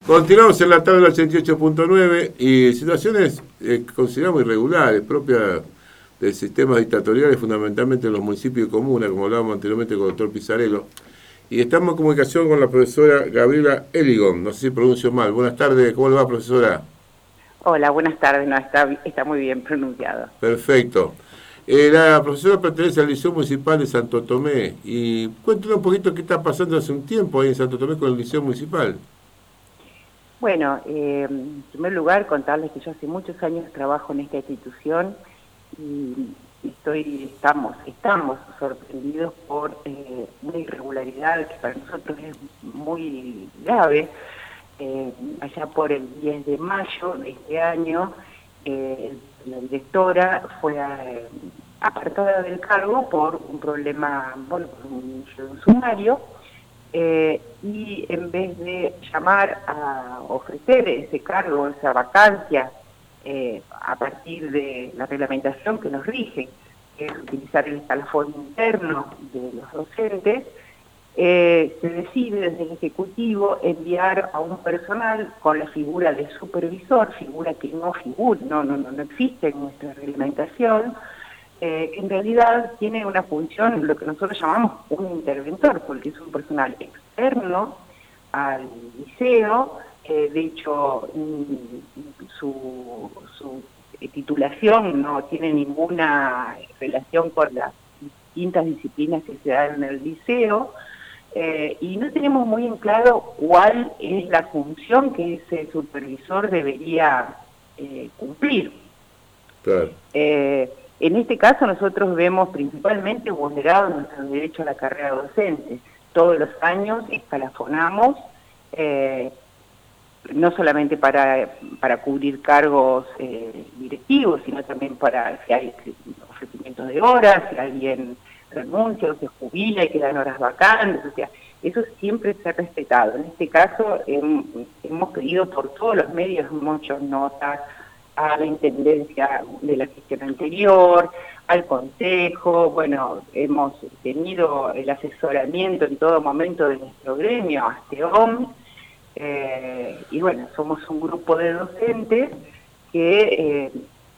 Continuamos en la tabla 88.9 y situaciones consideramos irregulares, propias de sistemas dictatoriales, fundamentalmente en los municipios y comunas, como hablábamos anteriormente con el doctor Pizarello. Y estamos en comunicación con la profesora Gabriela Eligon, no sé si pronuncio mal. Buenas tardes, ¿cómo le va, profesora? Hola, buenas tardes, no, está muy bien pronunciado. Perfecto. La profesora pertenece al Liceo Municipal de Santo Tomé y cuéntanos un poquito qué está pasando hace un tiempo ahí en Santo Tomé con el Liceo Municipal. Bueno, en primer lugar, contarles que yo hace muchos años trabajo en esta institución y estamos sorprendidos por una irregularidad que para nosotros es muy grave. Allá por el 10 de mayo de este año, la directora fue apartada del cargo por un problema, por un sumario, y en vez de llamar a ofrecer ese cargo, esa vacancia, a partir de la reglamentación que nos rige, que es utilizar el escalafón interno de los docentes, se decide desde el Ejecutivo enviar a un personal con la figura de supervisor, figura que no existe en nuestra reglamentación, que en realidad tiene una función, lo que nosotros llamamos un interventor, porque es un personal externo al liceo. De hecho, su titulación no tiene ninguna relación con las distintas disciplinas que se dan en el liceo, y no tenemos muy en claro cuál es la función que ese supervisor debería cumplir. Claro. En este caso nosotros vemos principalmente vulnerado nuestro derecho a la carrera docente. Todos los años escalafonamos, no solamente para cubrir cargos directivos, sino también para si hay ofrecimientos de horas, si alguien renuncia o se jubila y quedan horas vacantes, o sea, eso siempre se ha respetado. En este caso hemos pedido por todos los medios, hemos hecho notas a la intendencia de la gestión anterior, al consejo, bueno, hemos tenido el asesoramiento en todo momento de nuestro gremio, ASTEOM, y bueno, somos un grupo de docentes que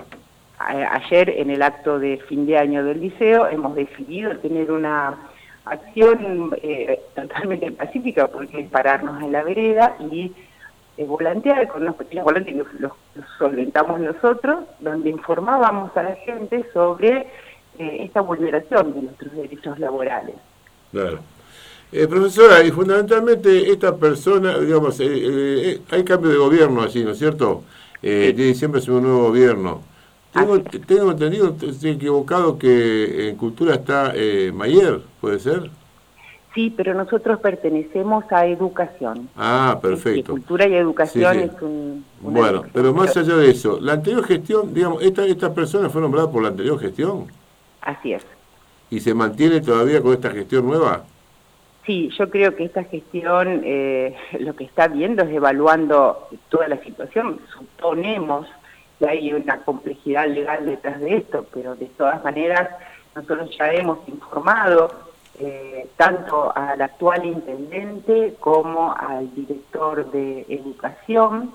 ayer en el acto de fin de año del liceo hemos decidido tener una acción totalmente pacífica, porque es pararnos en la vereda y volantear con unos pequeños volantes que los solventamos nosotros, donde informábamos a la gente sobre esta vulneración de nuestros derechos laborales. Claro. Profesora, y fundamentalmente esta persona, digamos, hay cambio de gobierno allí, ¿no es cierto? Sí. Siempre es un nuevo gobierno. Tengo entendido, estoy equivocado, que en Cultura está Mayer, ¿puede ser? Sí, pero nosotros pertenecemos a Educación. Ah, perfecto. Cultura y Educación, sí. Es bueno, pero más allá de eso, la anterior gestión, digamos, esta persona fue nombrada por la anterior gestión. Así es. ¿Y se mantiene todavía con esta gestión nueva? Sí, yo creo que esta gestión lo que está viendo es evaluando toda la situación. Suponemos que hay una complejidad legal detrás de esto, pero de todas maneras nosotros ya hemos informado tanto al actual intendente como al director de Educación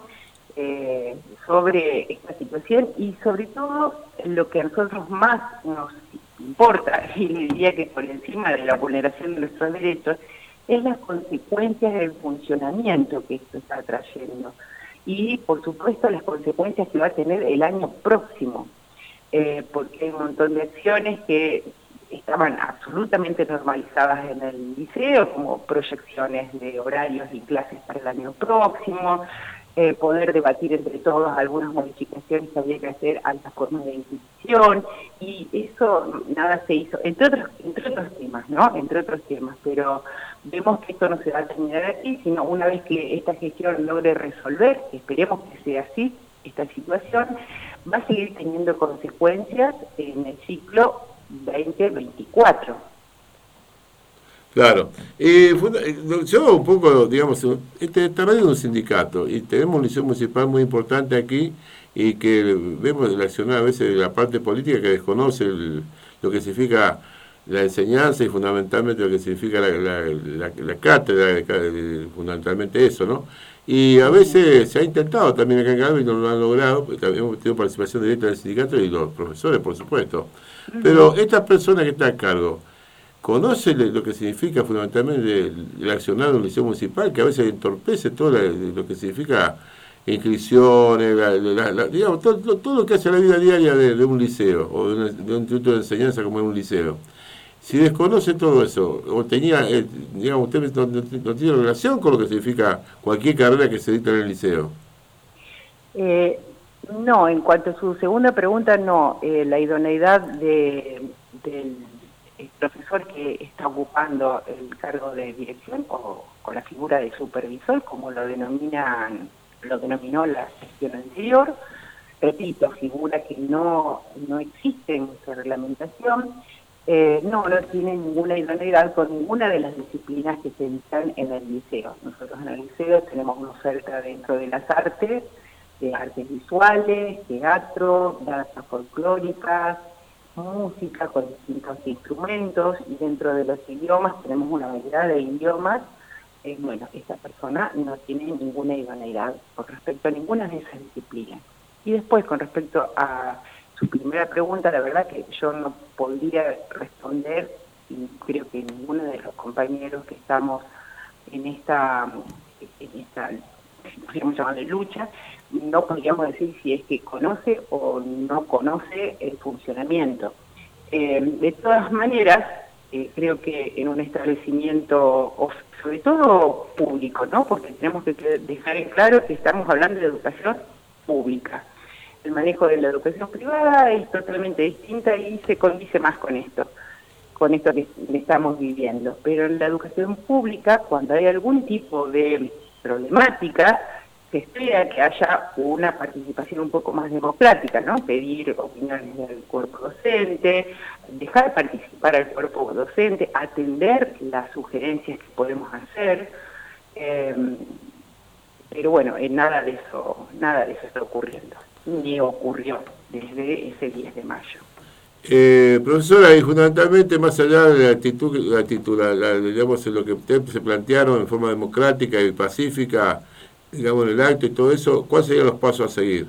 sobre esta situación, y sobre todo lo que a nosotros más nos importa, y diría que por encima de la vulneración de nuestros derechos, es las consecuencias del funcionamiento que esto está trayendo, y por supuesto las consecuencias que va a tener el año próximo, porque hay un montón de acciones que estaban absolutamente normalizadas en el liceo, como proyecciones de horarios y clases para el año próximo, poder debatir entre todos algunas modificaciones que había que hacer a la forma de inscripción, y eso nada se hizo, entre otros temas, ¿no? Entre otros temas, pero vemos que esto no se va a terminar aquí, sino una vez que esta gestión logre resolver, esperemos que sea así, esta situación, va a seguir teniendo consecuencias en el ciclo 2024. Claro. Yo un poco, digamos, también es un sindicato y tenemos un liceo municipal muy importante aquí y que vemos el accionar a veces de la parte política que desconoce lo que significa la enseñanza y fundamentalmente lo que significa la cátedra, fundamentalmente eso, ¿no? Y a veces se ha intentado también acá en Galvez y no lo han logrado, porque también hemos tenido participación directa del sindicato y los profesores, por supuesto. Pero esta persona que está a cargo, ¿conoce lo que significa fundamentalmente el accionar de un liceo municipal, que a veces entorpece todo lo que significa inscripciones, digamos, todo lo que hace la vida diaria de un liceo, o de un instituto de enseñanza como es un liceo? Si desconoce todo eso, o tenía, digamos, usted no tiene relación con lo que significa cualquier carrera que se dicta en el liceo. No, en cuanto a su segunda pregunta, no. La idoneidad del profesor que está ocupando el cargo de dirección o con la figura de supervisor, como lo denominó la gestión anterior, repito, figura que no existe en nuestra reglamentación. No tiene ninguna idoneidad con ninguna de las disciplinas que se dictan en el liceo. Nosotros en el liceo tenemos una oferta dentro de las artes, de artes visuales, teatro, danzas folclóricas, música con distintos instrumentos, y dentro de los idiomas tenemos una variedad de idiomas. Bueno, esta persona no tiene ninguna idoneidad con respecto a ninguna de esas disciplinas. Y después, con respecto a su primera pregunta, la verdad que yo no podría responder, y creo que ninguno de los compañeros que estamos en esta podríamos llamarle lucha, no podríamos decir si es que conoce o no conoce el funcionamiento. De todas maneras, creo que en un establecimiento, sobre todo público, ¿no? Porque tenemos que dejar en claro que estamos hablando de educación pública. El manejo de la educación privada es totalmente distinta y se condice más con esto que estamos viviendo. Pero en la educación pública, cuando hay algún tipo de problemática, se espera que haya una participación un poco más democrática, ¿no? Pedir opiniones del cuerpo docente, dejar participar al cuerpo docente, atender las sugerencias que podemos hacer. Pero bueno, nada de eso está ocurriendo, ni ocurrió desde ese 10 de mayo. Profesora, y fundamentalmente, más allá de la actitud, digamos, lo que ustedes se plantearon en forma democrática y pacífica, digamos, en el acto y todo eso, ¿cuáles serían los pasos a seguir?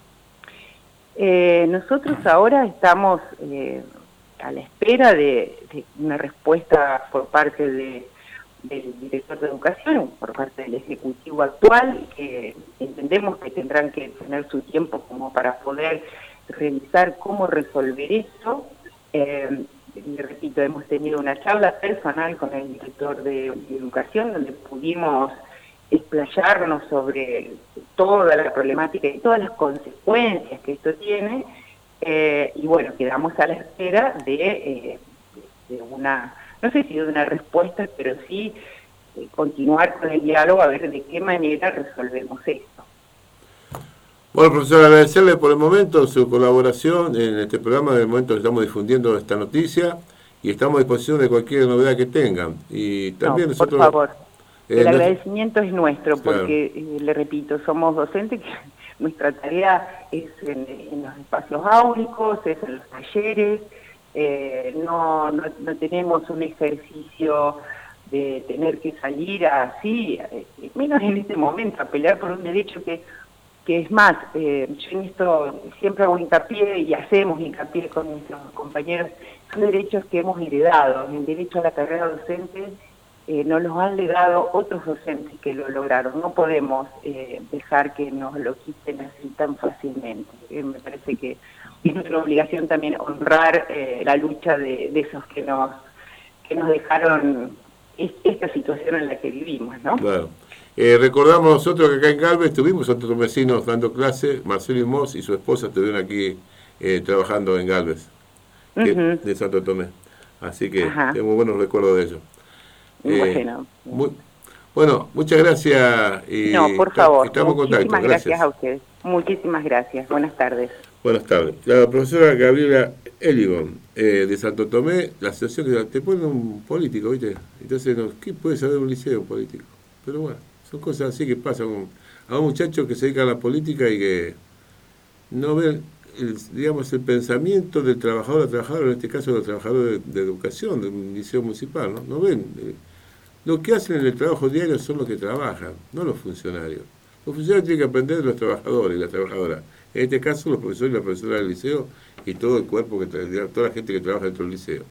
Nosotros ahora estamos a la espera de una respuesta por parte del director de educación, por parte del ejecutivo actual, que entendemos que tendrán que tener su tiempo como para poder revisar cómo resolver esto. Le repito, hemos tenido una charla personal con el director de educación donde pudimos explayarnos sobre toda la problemática y todas las consecuencias que esto tiene, y bueno, quedamos a la espera de una, no sé si de una respuesta, pero sí continuar con el diálogo a ver de qué manera resolvemos esto. Bueno, profesor, agradecerle por el momento su colaboración en este programa, en el momento que estamos difundiendo esta noticia, y estamos a disposición de cualquier novedad que tengan. Y también nosotros, por favor, el agradecimiento es nuestro, porque, claro, le repito, somos docentes, que nuestra tarea es en los espacios áulicos, es en los talleres, no tenemos un ejercicio de tener que salir así, menos en este momento, a pelear por un derecho que es más, yo en esto siempre hago hincapié y hacemos hincapié con nuestros compañeros, son derechos que hemos heredado. El derecho a la carrera docente nos los han legado otros docentes que lo lograron. No podemos dejar que nos lo quiten así tan fácilmente. Me parece que es nuestra obligación también honrar la lucha de esos que nos dejaron esta situación en la que vivimos, ¿no? Claro. Recordamos nosotros que acá en Galvez tuvimos a otros vecinos dando clases, Marcelo Imós y su esposa estuvieron aquí trabajando en Galvez, de Santo Tomé. Así que tengo buenos recuerdos de ellos. Bueno, muchas gracias. Y por favor, estamos en contacto. Muchísimas gracias a ustedes. Muchísimas gracias. Buenas tardes. Buenas tardes. La profesora Gabriela Eligon, de Santo Tomé, la situación que te pone un político, ¿viste? Entonces, ¿qué puede saber un liceo político? Pero bueno, son cosas así que pasan a un muchacho que se dedica a la política y que no ven, digamos, el pensamiento del trabajador a trabajador, en este caso del trabajador de educación, de un liceo municipal, ¿no? No ven Lo que hacen en el trabajo diario son los que trabajan, no los funcionarios. Los funcionarios tienen que aprender de los trabajadores y las trabajadoras. En este caso, los profesores y las profesoras del liceo y todo el cuerpo, toda la gente que trabaja dentro del liceo.